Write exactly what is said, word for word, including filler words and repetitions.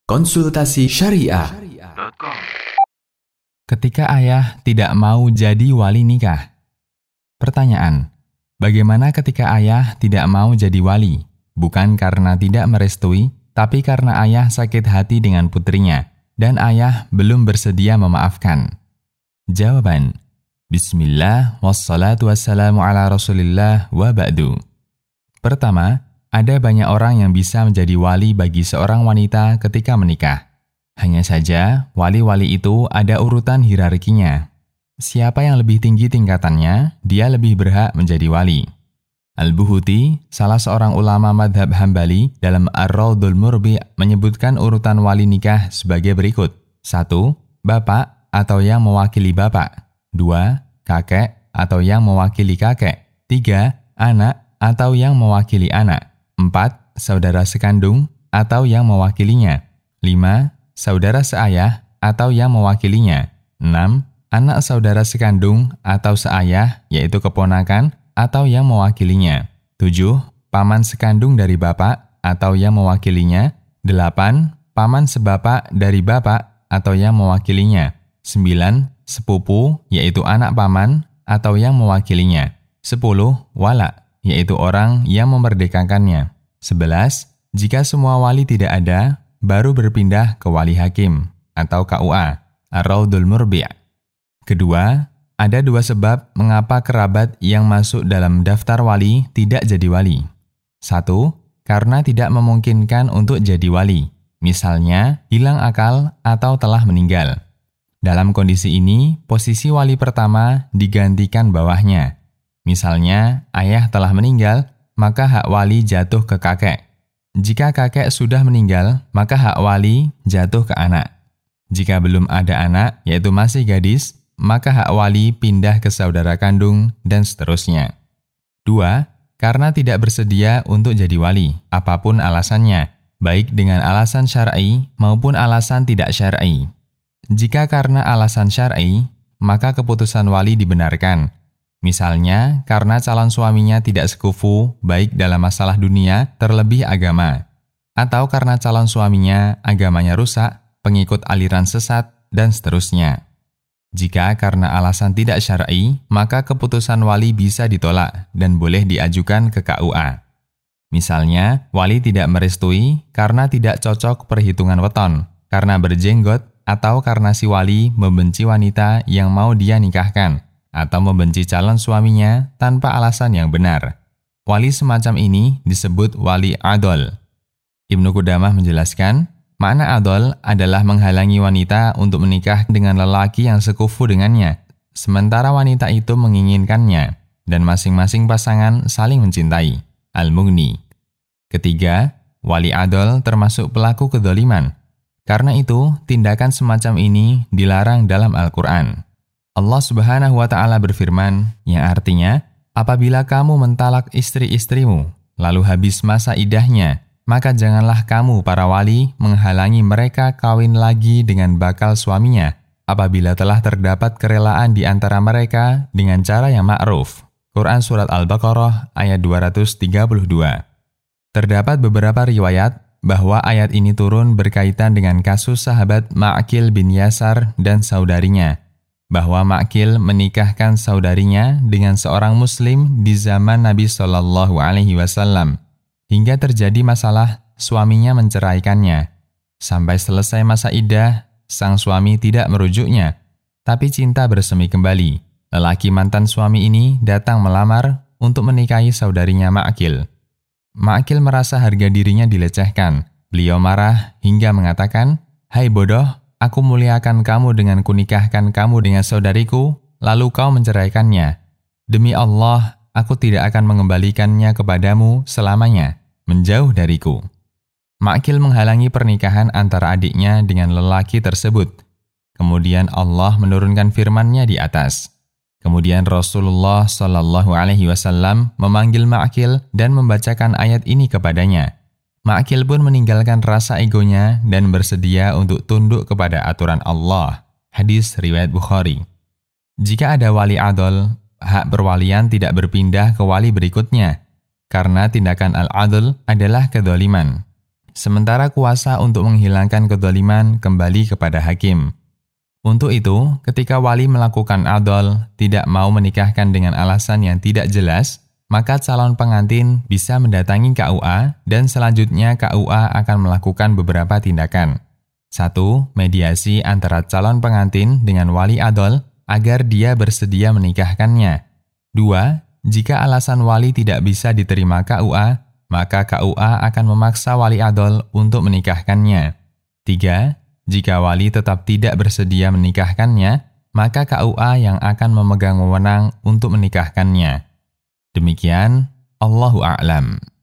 Konsultasi Syariah. Ketika ayah tidak mau jadi wali nikah. Pertanyaan, bagaimana ketika ayah tidak mau jadi wali? Bukan karena tidak merestui, tapi karena ayah sakit hati dengan putrinya, dan ayah belum bersedia memaafkan. Jawaban, Bismillah, wassalatu wassalamu ala rasulillah wa ba'du. Pertama, ada banyak orang yang bisa menjadi wali bagi seorang wanita ketika menikah. Hanya saja, wali-wali itu ada urutan hierarkinya. Siapa yang lebih tinggi tingkatannya, dia lebih berhak menjadi wali. Al-Buhuti, salah seorang ulama madhab Hambali, dalam Ar-Rawdul Murbi menyebutkan urutan wali nikah sebagai berikut. satu. Bapak atau yang mewakili bapak. dua. Kakek atau yang mewakili kakek. tiga. Anak atau yang mewakili anak. empat. Saudara sekandung atau yang mewakilinya. lima. Saudara seayah atau yang mewakilinya. enam. Anak saudara sekandung atau seayah, yaitu keponakan, atau yang mewakilinya. tujuh. Paman sekandung dari bapak atau yang mewakilinya. delapan. Paman sebapak dari bapak atau yang mewakilinya. sembilan. Sepupu, yaitu anak paman atau yang mewakilinya. sepuluh. Wala, yaitu orang yang memerdekakannya. sebelas. Jika semua wali tidak ada, baru berpindah ke wali hakim atau K U A, Ar-Rawdul Murbi'. Kedua, ada dua sebab mengapa kerabat yang masuk dalam daftar wali tidak jadi wali. Satu, karena tidak memungkinkan untuk jadi wali. Misalnya, hilang akal atau telah meninggal. Dalam kondisi ini, posisi wali pertama digantikan bawahnya. Misalnya, ayah telah meninggal, maka hak wali jatuh ke kakek. Jika kakek sudah meninggal, maka hak wali jatuh ke anak. Jika belum ada anak, yaitu masih gadis, maka hak wali pindah ke saudara kandung, dan seterusnya. Dua, karena tidak bersedia untuk jadi wali, apapun alasannya, baik dengan alasan syar'i maupun alasan tidak syar'i. Jika karena alasan syar'i, maka keputusan wali dibenarkan. Misalnya, karena calon suaminya tidak sekufu, baik dalam masalah dunia, terlebih agama. Atau karena calon suaminya agamanya rusak, pengikut aliran sesat, dan seterusnya. Jika karena alasan tidak syar'i, maka keputusan wali bisa ditolak dan boleh diajukan ke K U A. Misalnya, wali tidak merestui karena tidak cocok perhitungan weton, karena berjenggot, atau karena si wali membenci wanita yang mau dia nikahkan, atau membenci calon suaminya tanpa alasan yang benar. Wali semacam ini disebut wali adol. Ibnu Qudamah menjelaskan, makna adol adalah menghalangi wanita untuk menikah dengan lelaki yang sekufu dengannya, sementara wanita itu menginginkannya, dan masing-masing pasangan saling mencintai. Al-Mughni. Ketiga, wali adol termasuk pelaku kedzaliman. Karena itu, tindakan semacam ini dilarang dalam Al-Quran. Allah Subhanahu wa Ta'ala berfirman, yang artinya, apabila kamu mentalak istri-istrimu, lalu habis masa iddahnya, maka janganlah kamu para wali menghalangi mereka kawin lagi dengan bakal suaminya, apabila telah terdapat kerelaan di antara mereka dengan cara yang ma'ruf. Quran Surat Al-Baqarah ayat dua ratus tiga puluh dua. Terdapat beberapa riwayat bahwa ayat ini turun berkaitan dengan kasus sahabat Ma'qil bin Yasar dan saudarinya, bahwa Ma'qil menikahkan saudarinya dengan seorang muslim di zaman Nabi Shallallahu Alaihi Wasallam, hingga terjadi masalah suaminya menceraikannya. Sampai selesai masa iddah, sang suami tidak merujuknya, tapi cinta bersemi kembali. Lelaki mantan suami ini datang melamar untuk menikahi saudarinya Ma'qil. Ma'qil merasa harga dirinya dilecehkan. Beliau marah hingga mengatakan, "Hai bodoh, aku muliakan kamu dengan kunikahkan kamu dengan saudariku, lalu kau menceraikannya. Demi Allah, aku tidak akan mengembalikannya kepadamu selamanya. Menjauh dariku." Ma'qil menghalangi pernikahan antara adiknya dengan lelaki tersebut. Kemudian Allah menurunkan firman-Nya di atas. Kemudian Rasulullah Shallallahu Alaihi Wasallam memanggil Ma'qil dan membacakan ayat ini kepadanya. Ma'qil pun meninggalkan rasa egonya dan bersedia untuk tunduk kepada aturan Allah. Hadis riwayat Bukhari. Jika ada wali adol, hak perwalian tidak berpindah ke wali berikutnya, karena tindakan al-adl adalah kedzaliman. sementara kuasa untuk menghilangkan kezaliman kembali kepada hakim. Untuk itu, ketika wali melakukan adol, tidak mau menikahkan dengan alasan yang tidak jelas, maka calon pengantin bisa mendatangi K U A dan selanjutnya K U A akan melakukan beberapa tindakan. satu. Mediasi antara calon pengantin dengan wali adol agar dia bersedia menikahkannya. dua. Jika alasan wali tidak bisa diterima K U A, maka K U A akan memaksa wali adol untuk menikahkannya. tiga. Jika wali tetap tidak bersedia menikahkannya, maka K U A yang akan memegang wewenang untuk menikahkannya. Demikian, Allahu a'lam.